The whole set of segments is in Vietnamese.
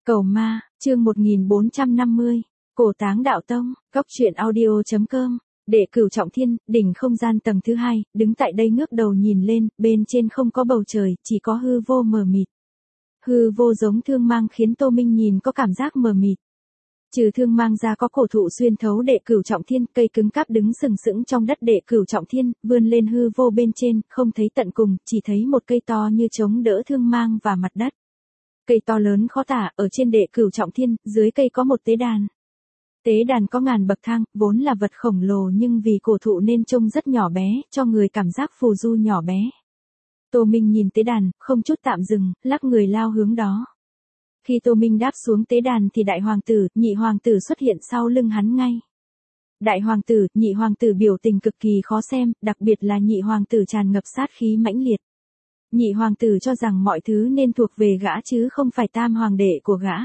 Cầu ma, chương 1450, Cổ Táng Đạo Tông, Cóc truyện audio.com. Đệ Cửu Trọng Thiên, đỉnh không gian tầng thứ 2, đứng tại đây ngước đầu nhìn lên, bên trên không có bầu trời, chỉ có hư vô mờ mịt. Hư vô giống thương mang khiến Tô Minh nhìn có cảm giác mờ mịt. Trừ thương mang ra có cổ thụ xuyên thấu Đệ Cửu Trọng Thiên, cây cứng cáp đứng sừng sững trong đất Đệ Cửu Trọng Thiên, vươn lên hư vô bên trên, không thấy tận cùng, chỉ thấy một cây to như chống đỡ thương mang và mặt đất. Cây to lớn khó tả, ở trên Đệ Cửu Trọng Thiên, dưới cây có một tế đàn. Tế đàn có ngàn bậc thang, vốn là vật khổng lồ nhưng vì cổ thụ nên trông rất nhỏ bé, cho người cảm giác phù du nhỏ bé. Tô Minh nhìn tế đàn, không chút tạm dừng, lắc người lao hướng đó. Khi Tô Minh đáp xuống tế đàn thì đại hoàng tử, nhị hoàng tử xuất hiện sau lưng hắn ngay. Đại hoàng tử, nhị hoàng tử biểu tình cực kỳ khó xem, đặc biệt là nhị hoàng tử tràn ngập sát khí mãnh liệt. Nhị hoàng tử cho rằng mọi thứ nên thuộc về gã chứ không phải tam hoàng đệ của gã.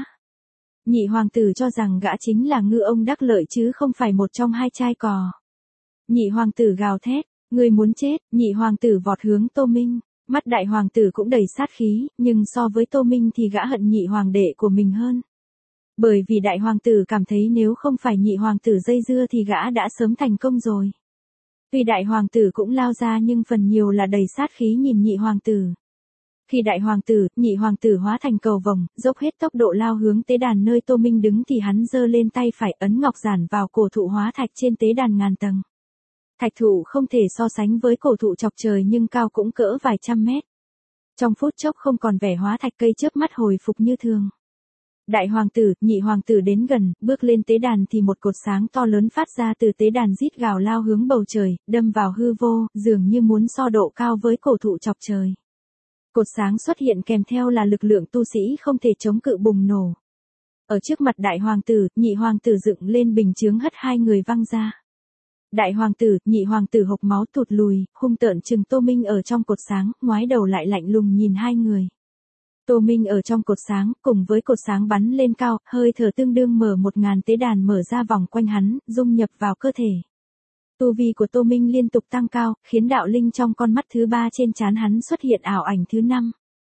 Nhị hoàng tử cho rằng gã chính là ngư ông đắc lợi chứ không phải một trong hai trai cò. Nhị hoàng tử gào thét, ngươi muốn chết, nhị hoàng tử vọt hướng Tô Minh. Mắt đại hoàng tử cũng đầy sát khí, nhưng so với Tô Minh thì gã hận nhị hoàng đệ của mình hơn. Bởi vì đại hoàng tử cảm thấy nếu không phải nhị hoàng tử dây dưa thì gã đã sớm thành công rồi. Tuy đại hoàng tử cũng lao ra nhưng phần nhiều là đầy sát khí nhìn nhị hoàng tử. Khi đại hoàng tử, nhị hoàng tử hóa thành cầu vồng, dốc hết tốc độ lao hướng tế đàn nơi Tô Minh đứng thì hắn giơ lên tay phải ấn ngọc giản vào cổ thụ hóa thạch trên tế đàn ngàn tầng. Thạch thụ không thể so sánh với cổ thụ chọc trời nhưng cao cũng cỡ vài trăm mét. Trong phút chốc không còn vẻ hóa thạch, cây chớp mắt hồi phục như thường. Đại hoàng tử, nhị hoàng tử đến gần, bước lên tế đàn thì một cột sáng to lớn phát ra từ tế đàn rít gào lao hướng bầu trời, đâm vào hư vô, dường như muốn so độ cao với cổ thụ chọc trời. Cột sáng xuất hiện kèm theo là lực lượng tu sĩ không thể chống cự bùng nổ. Ở trước mặt đại hoàng tử, nhị hoàng tử dựng lên bình chướng hất hai người văng ra. Đại hoàng tử, nhị hoàng tử hộc máu tụt lùi, hung tợn trừng Tô Minh ở trong cột sáng, ngoái đầu lại lạnh lùng nhìn hai người. Tô Minh ở trong cột sáng, cùng với cột sáng bắn lên cao, hơi thở tương đương mở 1000 tế đàn mở ra vòng quanh hắn, dung nhập vào cơ thể. Tu vi của Tô Minh liên tục tăng cao, khiến đạo linh trong con mắt thứ 3 trên trán hắn xuất hiện ảo ảnh thứ 5.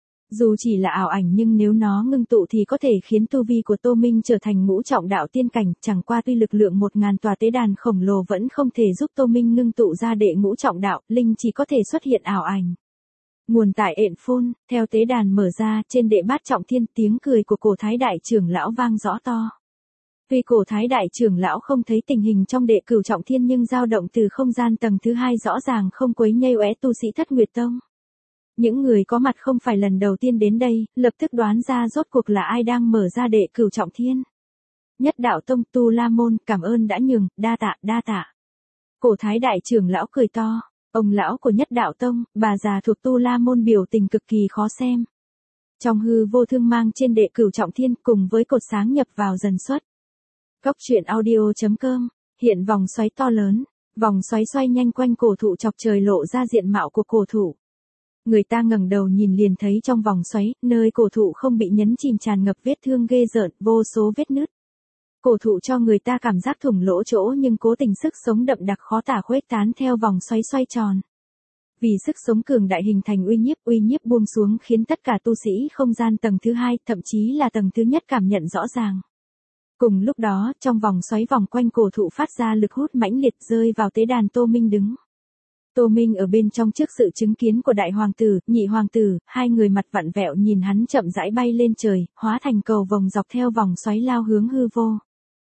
Dù chỉ là ảo ảnh nhưng nếu nó ngưng tụ thì có thể khiến tu vi của Tô Minh trở thành ngũ trọng đạo tiên cảnh, chẳng qua tuy lực lượng 1000 tòa tế đàn khổng lồ vẫn không thể giúp Tô Minh ngưng tụ ra đệ ngũ trọng đạo, linh chỉ có thể xuất hiện ảo ảnh. Nguồn tại ện phôn, theo tế đàn mở ra, trên đệ bát trọng thiên, tiếng cười của cổ thái đại trưởng lão vang rõ to. Tuy cổ thái đại trưởng lão không thấy tình hình trong Đệ Cửu Trọng Thiên nhưng dao động từ không gian tầng thứ 2 rõ ràng không quấy nhây oé tu sĩ Thất Nguyệt Tông. Những người có mặt không phải lần đầu tiên đến đây, lập tức đoán ra rốt cuộc là ai đang mở ra Đệ Cửu Trọng Thiên. Nhất Đạo Tông, Tu La Môn, cảm ơn đã nhường, đa tạ. Cổ thái đại trưởng lão cười to, ông lão của Nhất Đạo Tông, bà già thuộc Tu La Môn biểu tình cực kỳ khó xem. Trong hư vô thương mang trên Đệ Cửu Trọng Thiên cùng với cột sáng nhập vào dần xuất. Cóc truyện audio.com, hiện vòng xoáy to lớn, vòng xoáy xoay nhanh quanh cổ thụ chọc trời lộ ra diện mạo của cổ thụ. Người ta ngẩng đầu nhìn liền thấy trong vòng xoáy, nơi cổ thụ không bị nhấn chìm tràn ngập vết thương ghê rợn, vô số vết nứt. Cổ thụ cho người ta cảm giác thủng lỗ chỗ nhưng cố tình sức sống đậm đặc khó tả khuếch tán theo vòng xoáy xoay tròn. Vì sức sống cường đại hình thành uy nhiếp buông xuống khiến tất cả tu sĩ không gian tầng thứ 2, thậm chí là tầng thứ nhất cảm nhận rõ ràng. Cùng lúc đó, trong vòng xoáy vòng quanh cổ thụ phát ra lực hút mãnh liệt rơi vào tế đàn Tô Minh đứng. Tô Minh ở bên trong trước sự chứng kiến của đại hoàng tử, nhị hoàng tử, hai người mặt vặn vẹo nhìn hắn chậm rãi bay lên trời, hóa thành cầu vồng dọc theo vòng xoáy lao hướng hư vô.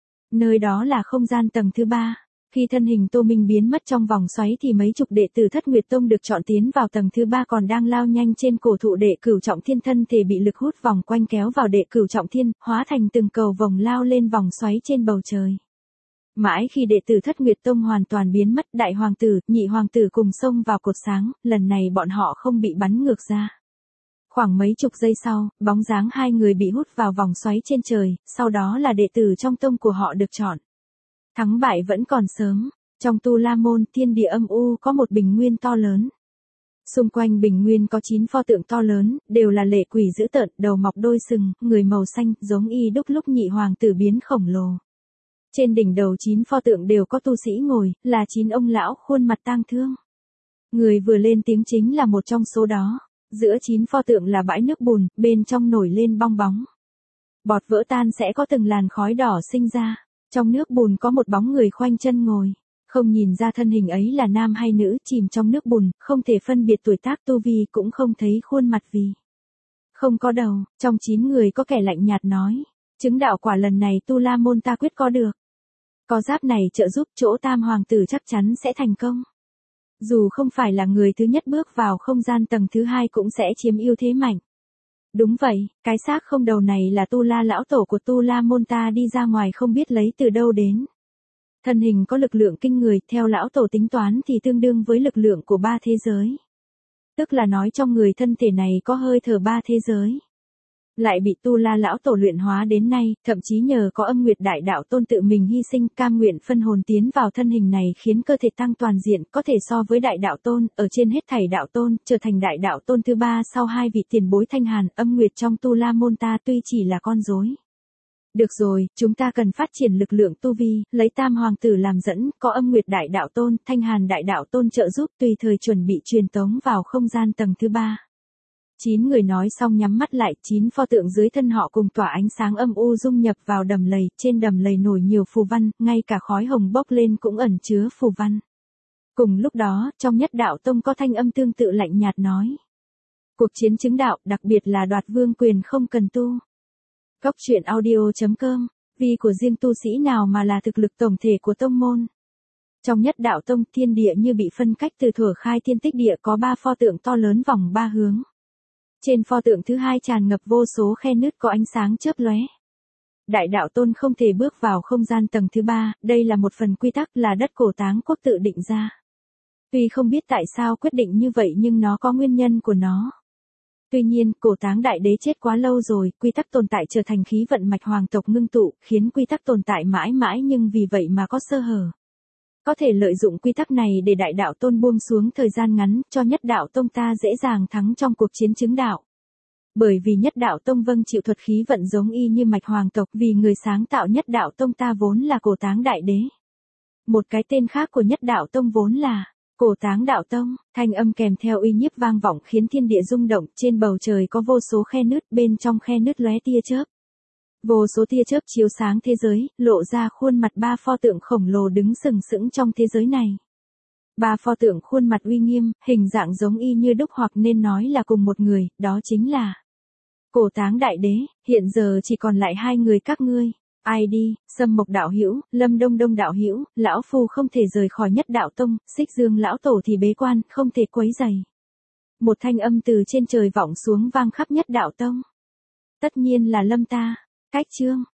Nơi đó là không gian tầng thứ 3. Khi thân hình Tô Minh biến mất trong vòng xoáy thì mấy chục đệ tử Thất Nguyệt Tông được chọn tiến vào tầng thứ 3 còn đang lao nhanh trên cổ thụ Đệ Cửu Trọng Thiên, thân thể bị lực hút vòng quanh kéo vào Đệ Cửu Trọng Thiên, hóa thành từng cầu vồng lao lên vòng xoáy trên bầu trời. Mãi khi đệ tử Thất Nguyệt Tông hoàn toàn biến mất, đại hoàng tử, nhị hoàng tử cùng xông vào cột sáng, lần này bọn họ không bị bắn ngược ra. Khoảng mấy chục giây sau, bóng dáng hai người bị hút vào vòng xoáy trên trời, sau đó là đệ tử trong tông của họ được chọn. Thắng bại vẫn còn sớm, trong Tu La Môn, thiên địa âm u có một bình nguyên to lớn. Xung quanh bình nguyên có 9 pho tượng to lớn, đều là lệ quỷ dữ tợn, đầu mọc đôi sừng, người màu xanh, giống y đúc lúc nhị hoàng tử biến khổng lồ. Trên đỉnh đầu 9 pho tượng đều có tu sĩ ngồi, là 9 ông lão khuôn mặt tang thương. Người vừa lên tiếng chính là một trong số đó. Giữa 9 pho tượng là bãi nước bùn, bên trong nổi lên bong bóng. Bọt vỡ tan sẽ có từng làn khói đỏ sinh ra. Trong nước bùn có một bóng người khoanh chân ngồi. Không nhìn ra thân hình ấy là nam hay nữ, chìm trong nước bùn, không thể phân biệt tuổi tác tu vi, cũng không thấy khuôn mặt vì không có đầu. Trong 9 người có kẻ lạnh nhạt nói, chứng đạo quả lần này Tu La Môn ta quyết có được. Có giáp này trợ giúp, chỗ Tam Hoàng tử chắc chắn sẽ thành công. Dù không phải là người thứ nhất bước vào không gian tầng thứ 2 cũng sẽ chiếm ưu thế mạnh. Đúng vậy, cái xác không đầu này là Tu La lão tổ của Tu La Môn ta đi ra ngoài không biết lấy từ đâu đến. Thân hình có lực lượng kinh người, theo lão tổ tính toán thì tương đương với lực lượng của 3 thế giới. Tức là nói trong người thân thể này có hơi thở 3 thế giới. Lại bị Tu La lão tổ luyện hóa đến nay, thậm chí nhờ có Âm Nguyệt Đại Đạo Tôn tự mình hy sinh, cam nguyện phân hồn tiến vào thân hình này khiến cơ thể tăng toàn diện, có thể so với Đại Đạo Tôn, ở trên hết thảy đạo tôn, trở thành Đại Đạo Tôn thứ 3 sau 2 vị tiền bối Thanh Hàn, Âm Nguyệt trong Tu La Môn ta tuy chỉ là con rối. Được rồi, chúng ta cần phát triển lực lượng tu vi, lấy Tam Hoàng tử làm dẫn, có Âm Nguyệt Đại Đạo Tôn, Thanh Hàn Đại Đạo Tôn trợ giúp, tùy thời chuẩn bị truyền tống vào không gian tầng thứ 3. 9 người nói xong nhắm mắt lại, 9 pho tượng dưới thân họ cùng tỏa ánh sáng âm u dung nhập vào đầm lầy, trên đầm lầy nổi nhiều phù văn, ngay cả khói hồng bốc lên cũng ẩn chứa phù văn. Cùng lúc đó, trong Nhất Đạo Tông có thanh âm tương tự lạnh nhạt nói. Cuộc chiến chứng đạo, đặc biệt là đoạt vương quyền không cần tu. Góc truyện audio.com, vì của riêng tu sĩ nào mà là thực lực tổng thể của tông môn. Trong Nhất Đạo Tông, thiên địa như bị phân cách từ thuở khai thiên tích địa, có 3 pho tượng to lớn vòng 3 hướng. Trên pho tượng thứ 2 tràn ngập vô số khe nứt có ánh sáng chớp lóe. Đại Đạo Tôn không thể bước vào không gian tầng thứ 3, đây là một phần quy tắc là đất Cổ Táng quốc tự định ra. Tuy không biết tại sao quyết định như vậy nhưng nó có nguyên nhân của nó. Tuy nhiên, Cổ Táng Đại Đế chết quá lâu rồi, quy tắc tồn tại trở thành khí vận mạch hoàng tộc ngưng tụ, khiến quy tắc tồn tại mãi mãi nhưng vì vậy mà có sơ hở. Có thể lợi dụng quy tắc này để Đại Đạo Tôn buông xuống thời gian ngắn, cho Nhất Đạo Tông ta dễ dàng thắng trong cuộc chiến chứng đạo. Bởi vì Nhất Đạo Tông vâng chịu thuật khí vận giống y như mạch hoàng tộc, vì người sáng tạo Nhất Đạo Tông ta vốn là Cổ Táng Đại Đế. Một cái tên khác của Nhất Đạo Tông vốn là Cổ Táng Đạo Tông, thanh âm kèm theo uy nhiếp vang vọng khiến thiên địa rung động, trên bầu trời có vô số khe nứt, bên trong khe nứt lóe tia chớp. Vô số tia chớp chiếu sáng thế giới, lộ ra khuôn mặt 3 pho tượng khổng lồ đứng sừng sững trong thế giới này. 3 pho tượng khuôn mặt uy nghiêm, hình dạng giống y như đúc hoặc nên nói là cùng một người, đó chính là Cổ Táng Đại Đế. Hiện giờ chỉ còn lại 2 người các ngươi. Ai đi, Sâm Mộc đạo hữu, Lâm Đông Đông đạo hữu, lão phu không thể rời khỏi Nhất Đạo Tông, Xích Dương lão tổ thì bế quan, không thể quấy rầy. Một thanh âm từ trên trời vọng xuống vang khắp Nhất Đạo Tông. Tất nhiên là Lâm ta. Cách chương